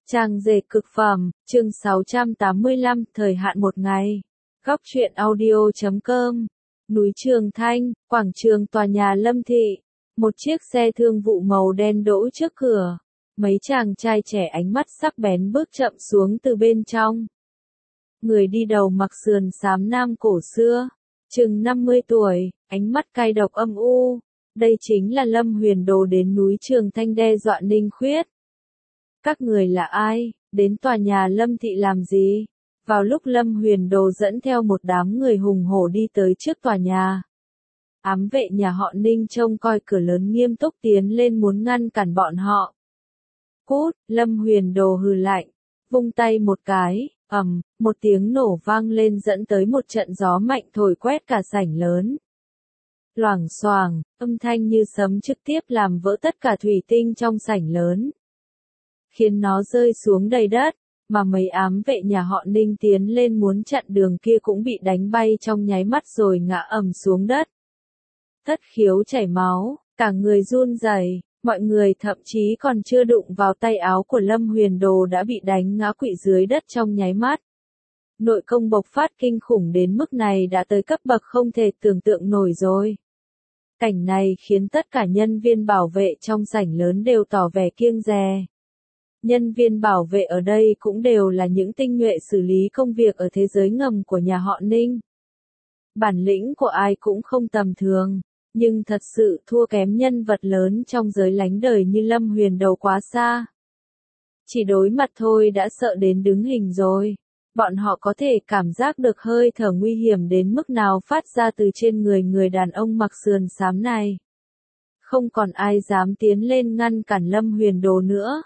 Trang dệt cực phẩm, chương 685, thời hạn một ngày. Góc truyện audio.com. Núi Trường Thanh, quảng trường tòa nhà Lâm Thị. Một chiếc xe thương vụ màu đen đỗ trước cửa. Mấy chàng trai trẻ ánh mắt sắc bén bước chậm xuống từ bên trong. Người đi đầu mặc sườn xám nam cổ xưa, chừng 50 tuổi, ánh mắt cay độc âm u. Đây chính là Lâm Huyền Đồ đến núi Trường Thanh đe dọa Ninh Khuyết. Các người là ai, đến tòa nhà Lâm Thị làm gì? Vào lúc Lâm Huyền Đồ dẫn theo một đám người hùng hổ đi tới trước tòa nhà. Ám vệ nhà họ Ninh trông coi cửa lớn nghiêm túc tiến lên muốn ngăn cản bọn họ. Cút, Lâm Huyền Đồ hừ lạnh, vung tay một cái, một tiếng nổ vang lên dẫn tới một trận gió mạnh thổi quét cả sảnh lớn. Loảng xoảng, âm thanh như sấm trực tiếp làm vỡ tất cả thủy tinh trong sảnh lớn, khiến nó rơi xuống đầy đất, mà mấy ám vệ nhà họ Ninh tiến lên muốn chặn đường kia cũng bị đánh bay trong nháy mắt rồi ngã ầm xuống đất. Thất khiếu chảy máu, cả người run rẩy, mọi người thậm chí còn chưa đụng vào tay áo của Lâm Huyền Đồ đã bị đánh ngã quỵ dưới đất trong nháy mắt. Nội công bộc phát kinh khủng đến mức này đã tới cấp bậc không thể tưởng tượng nổi rồi. Cảnh này khiến tất cả nhân viên bảo vệ trong sảnh lớn đều tỏ vẻ kiêng dè. Nhân viên bảo vệ ở đây cũng đều là những tinh nhuệ xử lý công việc ở thế giới ngầm của nhà họ Ninh. Bản lĩnh của ai cũng không tầm thường, nhưng thật sự thua kém nhân vật lớn trong giới lánh đời như Lâm Huyền Đồ quá xa. Chỉ đối mặt thôi đã sợ đến đứng hình rồi. Bọn họ có thể cảm giác được hơi thở nguy hiểm đến mức nào phát ra từ trên người đàn ông mặc sườn xám này. Không còn ai dám tiến lên ngăn cản Lâm Huyền Đồ nữa.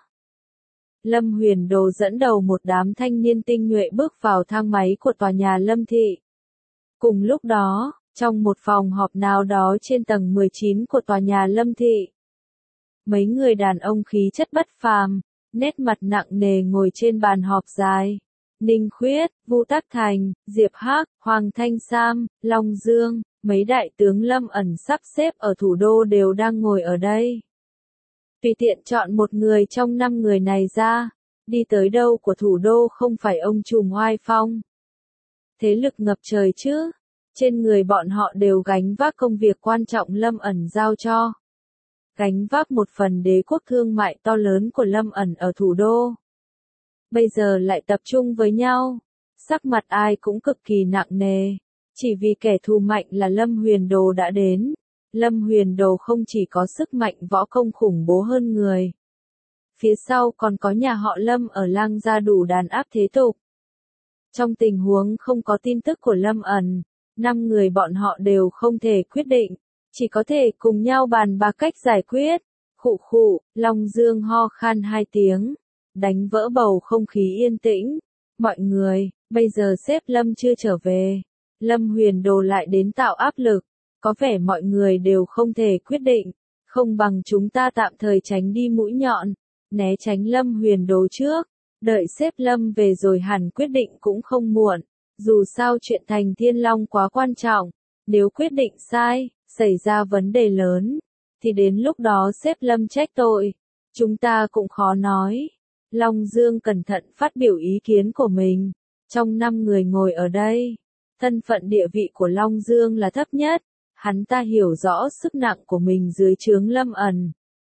Lâm Huyền Đồ dẫn đầu một đám thanh niên tinh nhuệ bước vào thang máy của tòa nhà Lâm Thị. Cùng lúc đó, trong một phòng họp nào đó trên tầng 19 của tòa nhà Lâm Thị, mấy người đàn ông khí chất bất phàm, nét mặt nặng nề ngồi trên bàn họp dài. Ninh Khuyết, Vu Tắc Thành, Diệp Hắc, Hoàng Thanh Sam, Long Dương, mấy đại tướng Lâm ẩn sắp xếp ở thủ đô đều đang ngồi ở đây. Tùy tiện chọn một người trong 5 người này ra, đi tới đâu của thủ đô không phải ông trùm oai phong. Thế lực ngập trời chứ, trên người bọn họ đều gánh vác công việc quan trọng Lâm ẩn giao cho. Gánh vác một phần đế quốc thương mại to lớn của Lâm ẩn ở thủ đô. Bây giờ lại tập trung với nhau, sắc mặt ai cũng cực kỳ nặng nề, chỉ vì kẻ thù mạnh là Lâm Huyền Đồ đã đến. Lâm Huyền Đồ không chỉ có sức mạnh võ công khủng bố hơn người. Phía sau còn có nhà họ Lâm ở Lang Gia đủ đàn áp thế tục. Trong tình huống không có tin tức của Lâm ẩn, 5 người bọn họ đều không thể quyết định, chỉ có thể cùng nhau bàn bạc cách giải quyết. Khụ khụ, Long Dương ho khan 2 tiếng, đánh vỡ bầu không khí yên tĩnh. Mọi người, bây giờ sếp Lâm chưa trở về. Lâm Huyền Đồ lại đến tạo áp lực. Có vẻ mọi người đều không thể quyết định, không bằng chúng ta tạm thời tránh đi mũi nhọn, né tránh Lâm Huyền Đồ trước, đợi sếp Lâm về rồi hẳn quyết định cũng không muộn, dù sao chuyện Thành Thiên Long quá quan trọng, nếu quyết định sai, xảy ra vấn đề lớn, thì đến lúc đó sếp Lâm trách tội, chúng ta cũng khó nói. Long Dương cẩn thận phát biểu ý kiến của mình, trong 5 người ngồi ở đây, thân phận địa vị của Long Dương là thấp nhất. Hắn ta hiểu rõ sức nặng của mình dưới trướng Lâm ẩn.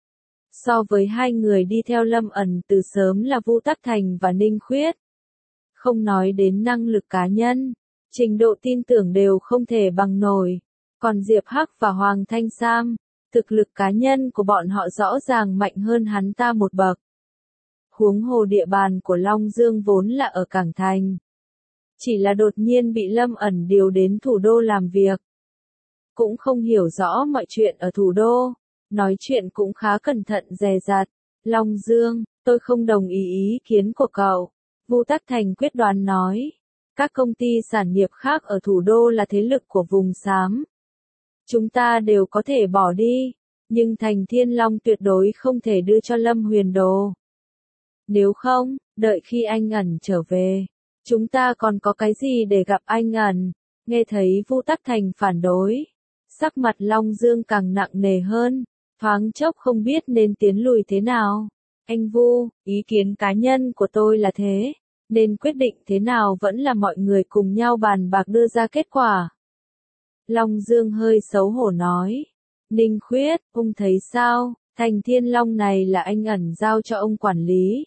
So với 2 người đi theo Lâm ẩn từ sớm là Vu Tắc Thành và Ninh Khuyết. Không nói đến năng lực cá nhân, trình độ tin tưởng đều không thể bằng nổi. Còn Diệp Hắc và Hoàng Thanh Sam, thực lực cá nhân của bọn họ rõ ràng mạnh hơn hắn ta một bậc. Huống hồ địa bàn của Long Dương vốn là ở Cảng Thành. Chỉ là đột nhiên bị Lâm ẩn điều đến thủ đô làm việc. Cũng không hiểu rõ mọi chuyện ở thủ đô, nói chuyện cũng khá cẩn thận dè dặt. Long Dương, tôi không đồng ý kiến của cậu. Vu Tắc Thành quyết đoán nói, các công ty sản nghiệp khác ở thủ đô là thế lực của vùng xám. Chúng ta đều có thể bỏ đi, nhưng Thành Thiên Long tuyệt đối không thể đưa cho Lâm Huyền Đồ. Nếu không, đợi khi anh ẩn trở về, chúng ta còn có cái gì để gặp anh ẩn? Nghe thấy Vu Tắc Thành phản đối. Sắc mặt Long Dương càng nặng nề hơn, thoáng chốc không biết nên tiến lùi thế nào. Anh Vu, ý kiến cá nhân của tôi là thế, nên quyết định thế nào vẫn là mọi người cùng nhau bàn bạc đưa ra kết quả. Long Dương hơi xấu hổ nói. Ninh Khuyết, ông thấy sao, Thành Thiên Long này là anh ẩn giao cho ông quản lý.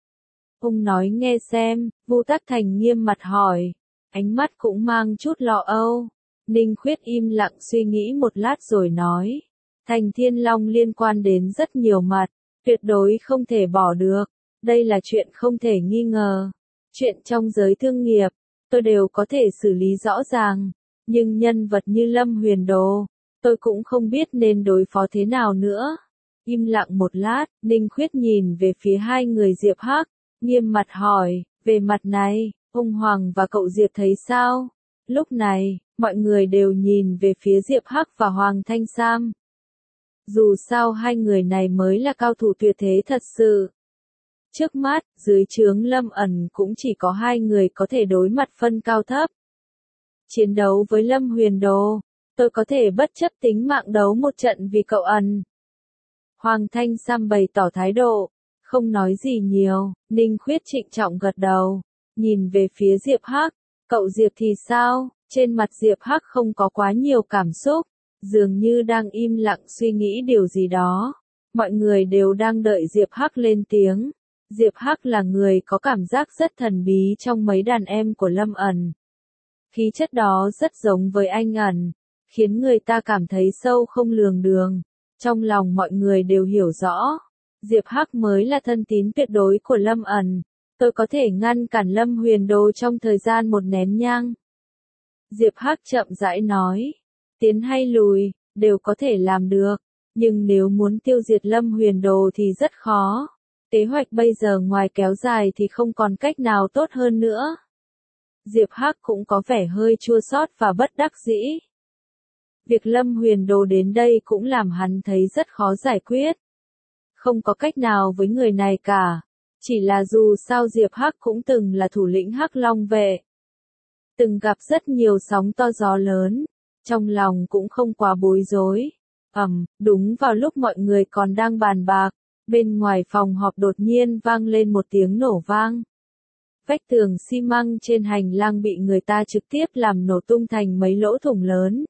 Ông nói nghe xem, Vu Tắc Thành nghiêm mặt hỏi, ánh mắt cũng mang chút lo âu. Ninh Khuyết im lặng suy nghĩ một lát rồi nói, Thành Thiên Long liên quan đến rất nhiều mặt, tuyệt đối không thể bỏ được, đây là chuyện không thể nghi ngờ. Chuyện trong giới thương nghiệp, tôi đều có thể xử lý rõ ràng, nhưng nhân vật như Lâm Huyền Đồ, tôi cũng không biết nên đối phó thế nào nữa. Im lặng một lát, Ninh Khuyết nhìn về phía hai người Diệp Hắc, nghiêm mặt hỏi, về mặt này, ông Hoàng và cậu Diệp thấy sao? Lúc này, mọi người đều nhìn về phía Diệp Hắc và Hoàng Thanh Sam. Dù sao hai người này mới là cao thủ tuyệt thế thật sự. Trước mắt, dưới trướng Lâm ẩn cũng chỉ có hai người có thể đối mặt phân cao thấp. Chiến đấu với Lâm Huyền Đồ, tôi có thể bất chấp tính mạng đấu một trận vì cậu ẩn. Hoàng Thanh Sam bày tỏ thái độ, không nói gì nhiều. Ninh Khuyết trịnh trọng gật đầu, nhìn về phía Diệp Hắc, cậu Diệp thì sao? Trên mặt Diệp Hắc không có quá nhiều cảm xúc, dường như đang im lặng suy nghĩ điều gì đó. Mọi người đều đang đợi Diệp Hắc lên tiếng. Diệp Hắc là người có cảm giác rất thần bí trong mấy đàn em của Lâm ẩn. Khí chất đó rất giống với anh ẩn, khiến người ta cảm thấy sâu không lường đường. Trong lòng mọi người đều hiểu rõ, Diệp Hắc mới là thân tín tuyệt đối của Lâm ẩn. Tôi có thể ngăn cản Lâm Huyền Đồ trong thời gian một nén nhang. Diệp Hắc chậm rãi nói, tiến hay lùi, đều có thể làm được, nhưng nếu muốn tiêu diệt Lâm Huyền Đồ thì rất khó. Kế hoạch bây giờ ngoài kéo dài thì không còn cách nào tốt hơn nữa. Diệp Hắc cũng có vẻ hơi chua xót và bất đắc dĩ. Việc Lâm Huyền Đồ đến đây cũng làm hắn thấy rất khó giải quyết. Không có cách nào với người này cả. Chỉ là dù sao Diệp Hắc cũng từng là thủ lĩnh Hắc Long vệ. Từng gặp rất nhiều sóng to gió lớn. Trong lòng cũng không quá bối rối. Đúng vào lúc mọi người còn đang bàn bạc, bên ngoài phòng họp đột nhiên vang lên một tiếng nổ vang. Vách tường xi măng trên hành lang bị người ta trực tiếp làm nổ tung thành mấy lỗ thủng lớn.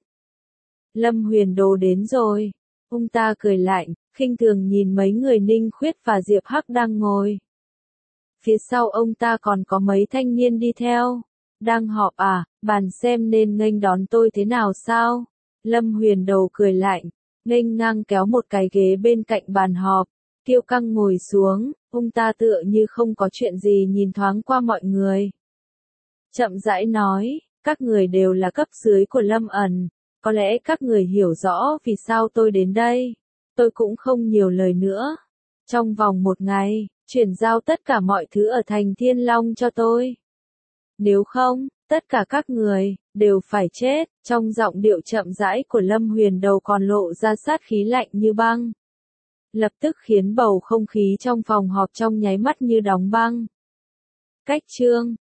Lâm Huyền Đồ đến rồi. Ông ta cười lạnh, khinh thường nhìn mấy người Ninh Khuyết và Diệp Hắc đang ngồi. Phía sau ông ta còn có mấy thanh niên đi theo. Đang họp à, bàn xem nên nghênh đón tôi thế nào sao? Lâm Huyền Đồ cười lạnh, nghênh ngang kéo một cái ghế bên cạnh bàn họp. Kiêu căng ngồi xuống, ông ta tựa như không có chuyện gì nhìn thoáng qua mọi người. Chậm rãi nói, các người đều là cấp dưới của Lâm ẩn, có lẽ các người hiểu rõ vì sao tôi đến đây. Tôi cũng không nhiều lời nữa. Trong vòng một ngày, chuyển giao tất cả mọi thứ ở thành Thiên Long cho tôi. Nếu không, tất cả các người, đều phải chết. Trong giọng điệu chậm rãi của Lâm Huyền Đồ còn lộ ra sát khí lạnh như băng. Lập tức khiến bầu không khí trong phòng họp trong nháy mắt như đóng băng. Cách chương